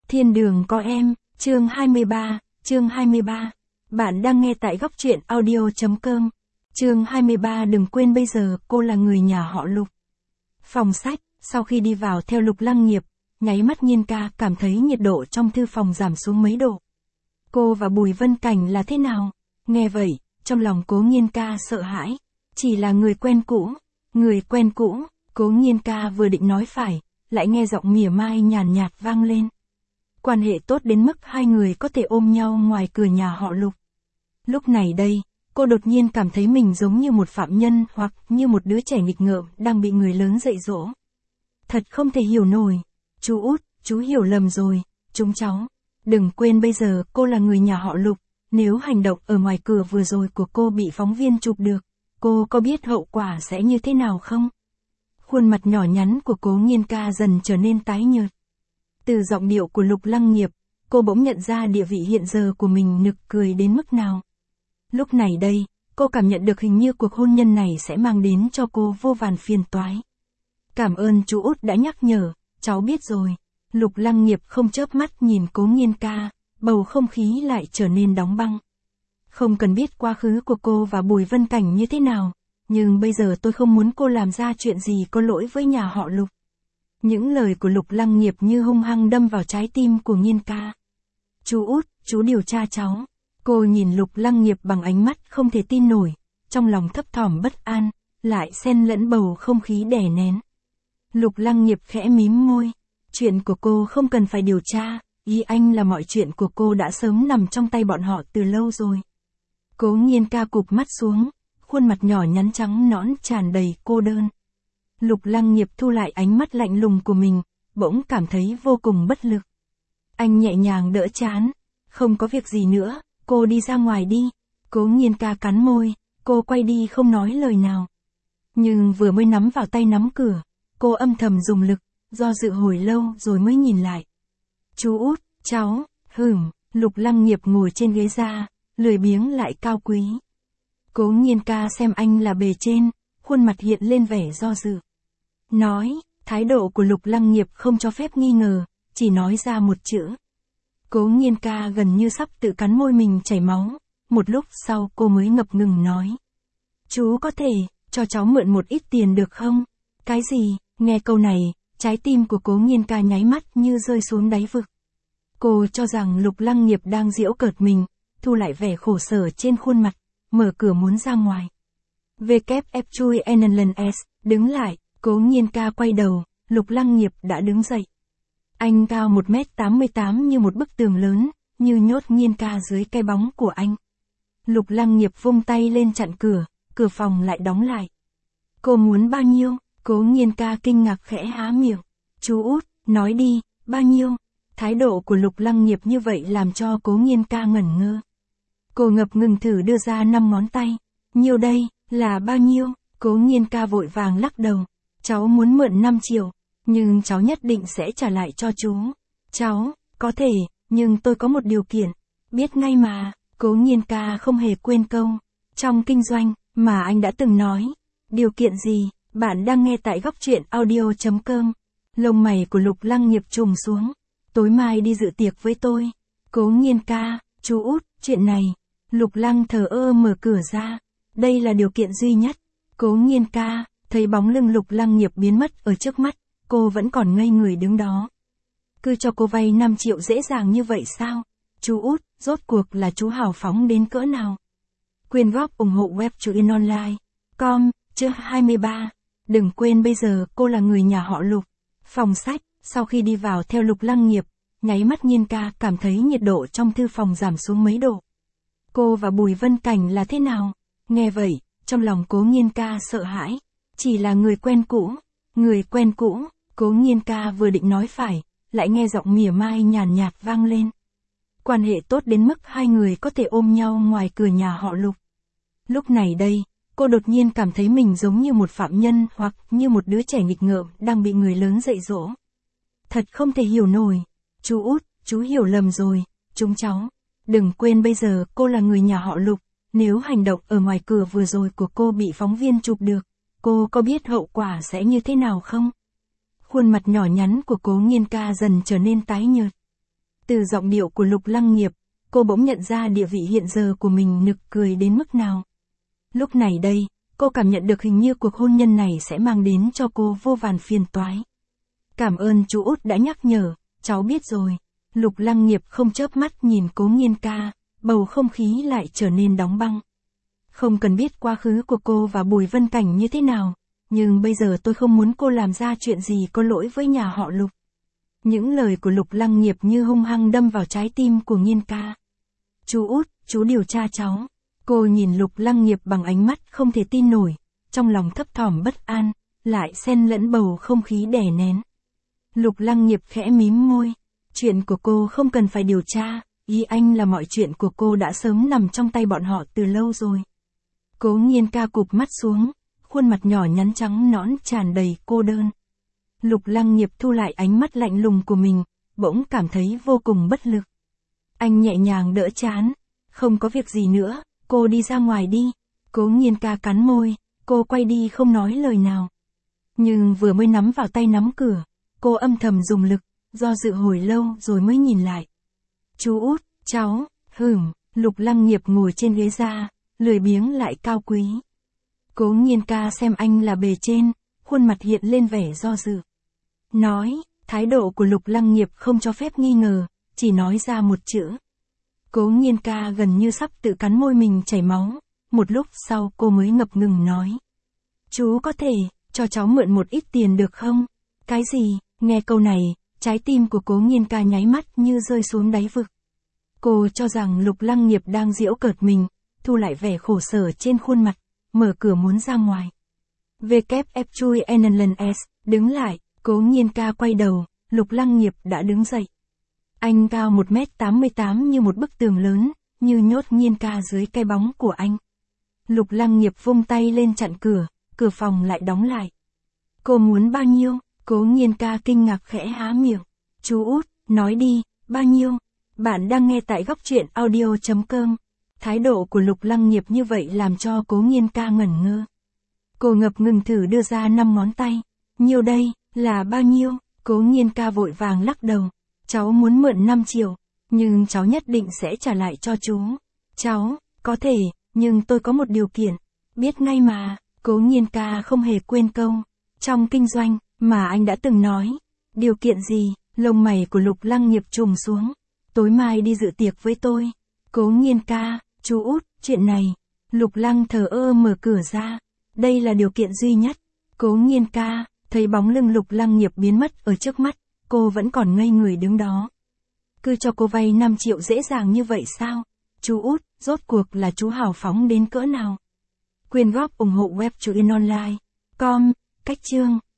Thiên đường có em, chương 23. Bạn đang nghe tại góc truyện audio.com. Chương 23 đừng quên bây giờ cô là người nhà họ Lục. Phòng sách, sau khi đi vào theo Lục Lăng Nghiệp, nháy mắt Nhiên ca cảm thấy nhiệt độ trong thư phòng giảm xuống mấy độ. Cô và Bùi Vân Cảnh là thế nào? Nghe vậy, trong lòng Cố Nhiên ca sợ hãi. Chỉ là người quen cũ, Cố Nhiên ca vừa định nói phải, lại nghe giọng mỉa mai nhàn nhạt vang lên. Quan hệ tốt đến mức hai người có thể ôm nhau ngoài cửa nhà họ Lục. Lúc này đây, cô đột nhiên cảm thấy mình giống như một phạm nhân hoặc như một đứa trẻ nghịch ngợm đang bị người lớn dạy dỗ. Thật không thể hiểu nổi. Chú út, chú hiểu lầm rồi, chúng cháu. Đừng quên bây giờ cô là người nhà họ Lục, nếu hành động ở ngoài cửa vừa rồi của cô bị phóng viên chụp được, cô có biết hậu quả sẽ như thế nào không? Khuôn mặt nhỏ nhắn của Cố Nhiên ca dần trở nên tái nhợt. Từ giọng điệu của Lục Lăng Nghiệp, cô bỗng nhận ra địa vị hiện giờ của mình nực cười đến mức nào. Lúc này đây, cô cảm nhận được hình như cuộc hôn nhân này sẽ mang đến cho cô vô vàn phiền toái. Cảm ơn chú út đã nhắc nhở, cháu biết rồi. Lục Lăng Nghiệp không chớp mắt nhìn Cố Nhiên ca, bầu không khí lại trở nên đóng băng. Không cần biết quá khứ của cô và Bùi Vân Cảnh như thế nào, nhưng bây giờ tôi không muốn cô làm ra chuyện gì có lỗi với nhà họ Lục. Những lời của Lục Lăng Nghiệp như hung hăng đâm vào trái tim của Nhiên ca. Chú út, chú điều tra cháu. Cô nhìn Lục Lăng Nghiệp bằng ánh mắt không thể tin nổi, trong lòng thấp thỏm bất an, lại xen lẫn bầu không khí đè nén. Lục Lăng Nghiệp khẽ mím môi. Chuyện của cô không cần phải điều tra, ý anh là mọi chuyện của cô đã sớm nằm trong tay bọn họ từ lâu rồi. Cố Nhiên ca cụp mắt xuống, khuôn mặt nhỏ nhắn trắng nõn tràn đầy cô đơn. Lục Lăng Nghiệp thu lại ánh mắt lạnh lùng của mình, bỗng cảm thấy vô cùng bất lực. Anh nhẹ nhàng đỡ trán. Không có việc gì nữa, cô đi ra ngoài đi. Cố Nhiên ca cắn môi, cô quay đi không nói lời nào. Nhưng vừa mới nắm vào tay nắm cửa, cô âm thầm dùng lực, do dự hồi lâu rồi mới nhìn lại. Chú út, cháu, Lục Lăng Nghiệp ngồi trên ghế ra, lười biếng lại cao quý. Cố Nhiên ca xem anh là bề trên, khuôn mặt hiện lên vẻ do dự. Nói, thái độ của Lục Lăng Nghiệp không cho phép nghi ngờ, chỉ nói ra một chữ. Cố Nhiên ca gần như sắp tự cắn môi mình chảy máu, một lúc sau cô mới ngập ngừng nói. Chú có thể, cho cháu mượn một ít tiền được không? Cái gì? Nghe câu này, trái tim của Cố Nhiên ca nháy mắt như rơi xuống đáy vực. Cô cho rằng Lục Lăng Nghiệp đang giễu cợt mình, thu lại vẻ khổ sở trên khuôn mặt, mở cửa muốn ra ngoài. WF chui NLS, đứng lại, Cố Nhiên ca quay đầu, Lục Lăng Nghiệp đã đứng dậy. Anh cao 1m88 như một bức tường lớn, như nhốt Nhiên ca dưới cái bóng của anh. Lục Lăng Nghiệp vung tay lên chặn cửa, cửa phòng lại đóng lại. Cô muốn bao nhiêu? Cố Nhiên ca kinh ngạc khẽ há miệng. Chú út, nói đi, bao nhiêu? Thái độ của Lục Lăng Nghiệp như vậy làm cho Cố Nhiên ca ngẩn ngơ. Cô ngập ngừng thử đưa ra 5 ngón tay. Nhiêu đây, là bao nhiêu? Cố Nhiên ca vội vàng lắc đầu. Cháu muốn mượn 5 triệu, nhưng cháu nhất định sẽ trả lại cho chú. Cháu, có thể, nhưng tôi có một điều kiện. Biết ngay mà, Cố Nhiên ca không hề quên câu. Trong kinh doanh, mà anh đã từng nói. Điều kiện gì? Bạn đang nghe tại góc truyện audio.com. Lông mày của Lục Lăng Nghiệp trùng xuống. Tối mai đi dự tiệc với tôi. Cố Nhiên ca, chú út, chuyện này. Lục Lăng thờ ơ mở cửa ra. Đây là điều kiện duy nhất. Cố Nhiên ca, thấy bóng lưng Lục Lăng Nghiệp biến mất ở trước mắt, cô vẫn còn ngây người đứng đó. Cứ cho cô vay 5 triệu dễ dàng như vậy sao? Chú út, rốt cuộc là chú hào phóng đến cỡ nào? Quyên góp ủng hộ web truyện online.com, chương 23. Đừng quên bây giờ cô là người nhà họ Lục. Phòng sách, sau khi đi vào theo Lục Lăng Nghiệp, nháy mắt Nhiên ca cảm thấy nhiệt độ trong thư phòng giảm xuống mấy độ. Cô và Bùi Vân Cảnh là thế nào? Nghe vậy, trong lòng Cố Nhiên ca sợ hãi. Chỉ là người quen cũ, Cố Nhiên ca vừa định nói phải, lại nghe giọng mỉa mai nhàn nhạt vang lên. Quan hệ tốt đến mức hai người có thể ôm nhau ngoài cửa nhà họ Lục. Lúc này đây, cô đột nhiên cảm thấy mình giống như một phạm nhân hoặc như một đứa trẻ nghịch ngợm đang bị người lớn dạy dỗ. Thật không thể hiểu nổi. Chú út, chú hiểu lầm rồi, chúng cháu. Đừng quên bây giờ cô là người nhà họ Lục, nếu hành động ở ngoài cửa vừa rồi của cô bị phóng viên chụp được, cô có biết hậu quả sẽ như thế nào không? Khuôn mặt nhỏ nhắn của Cố Nhiên ca dần trở nên tái nhợt. Từ giọng điệu của Lục Lăng Nghiệp, cô bỗng nhận ra địa vị hiện giờ của mình nực cười đến mức nào. Lúc này đây, cô cảm nhận được hình như cuộc hôn nhân này sẽ mang đến cho cô vô vàn phiền toái. Cảm ơn chú Út đã nhắc nhở, cháu biết rồi. Lục Lăng Nghiệp không chớp mắt nhìn Cố Nghiên ca, bầu không khí lại trở nên đóng băng. Không cần biết quá khứ của cô và Bùi Vân Cảnh như thế nào, nhưng bây giờ tôi không muốn cô làm ra chuyện gì có lỗi với nhà họ Lục. Những lời của Lục Lăng Nghiệp như hung hăng đâm vào trái tim của Nghiên ca. Chú Út, chú điều tra cháu. Cô nhìn Lục Lăng Nghiệp bằng ánh mắt không thể tin nổi, trong lòng thấp thỏm bất an, lại xen lẫn bầu không khí đè nén. Lục Lăng Nghiệp khẽ mím môi. Chuyện của cô không cần phải điều tra, ý anh là mọi chuyện của cô đã sớm nằm trong tay bọn họ từ lâu rồi. Cố Nghiên ca cụp mắt xuống, khuôn mặt nhỏ nhắn trắng nõn tràn đầy cô đơn. Lục Lăng Nghiệp thu lại ánh mắt lạnh lùng của mình, bỗng cảm thấy vô cùng bất lực. Anh nhẹ nhàng đỡ trán. Không có việc gì nữa, cô đi ra ngoài đi. Cố Nghiên ca cắn môi, cô quay đi không nói lời nào. Nhưng vừa mới nắm vào tay nắm cửa, cô âm thầm dùng lực, do dự hồi lâu rồi mới nhìn lại. Chú Út, cháu, Lục Lăng Nghiệp ngồi trên ghế ra, lười biếng lại cao quý. Cố Nghiên ca xem anh là bề trên, khuôn mặt hiện lên vẻ do dự. Nói, thái độ của Lục Lăng Nghiệp không cho phép nghi ngờ, chỉ nói ra một chữ. Cố Nghiên ca gần như sắp tự cắn môi mình chảy máu, một lúc sau cô mới ngập ngừng nói. Chú có thể, cho cháu mượn một ít tiền được không? Cái gì? Nghe câu này, trái tim của Cố Nghiên ca nháy mắt như rơi xuống đáy vực. Cô cho rằng Lục Lăng Nghiệp đang giễu cợt mình, thu lại vẻ khổ sở trên khuôn mặt, mở cửa muốn ra ngoài. WF chui NLS, đứng lại, Cố Nghiên ca quay đầu, Lục Lăng Nghiệp đã đứng dậy. Anh cao 1m88 như một bức tường lớn, như nhốt Nghiên ca dưới cái bóng của anh. Lục Lăng Nghiệp vung tay lên chặn cửa, cửa phòng lại đóng lại. Cô muốn bao nhiêu? Cố Nghiên ca kinh ngạc khẽ há miệng. Chú Út, nói đi, bao nhiêu? Bạn đang nghe tại Góc Truyện Audio.com. Thái độ của Lục Lăng Nghiệp như vậy làm cho Cố Nghiên ca ngẩn ngơ. Cô ngập ngừng thử đưa ra 5 ngón tay. Nhiêu đây, là bao nhiêu? Cố Nghiên ca vội vàng lắc đầu. Cháu muốn mượn 5 triệu, nhưng cháu nhất định sẽ trả lại cho chú. Cháu, có thể, nhưng tôi có một điều kiện. Biết ngay mà, Cố Nghiên ca không hề quên câu. Trong kinh doanh, mà anh đã từng nói. Điều kiện gì? Lông mày của Lục Lăng Nghiệp trùng xuống. Tối mai đi dự tiệc với tôi. Cố Nghiên ca, chú Út, chuyện này. Lục Lăng thờ ơ mở cửa ra. Đây là điều kiện duy nhất. Cố Nghiên ca, thấy bóng lưng Lục Lăng Nghiệp biến mất ở trước mắt, cô vẫn còn ngây người đứng đó. Cứ cho cô vay 5 triệu dễ dàng như vậy sao? Chú Út, rốt cuộc là chú hào phóng đến cỡ nào? Quyên góp ủng hộ web truyện online.com, cách chương.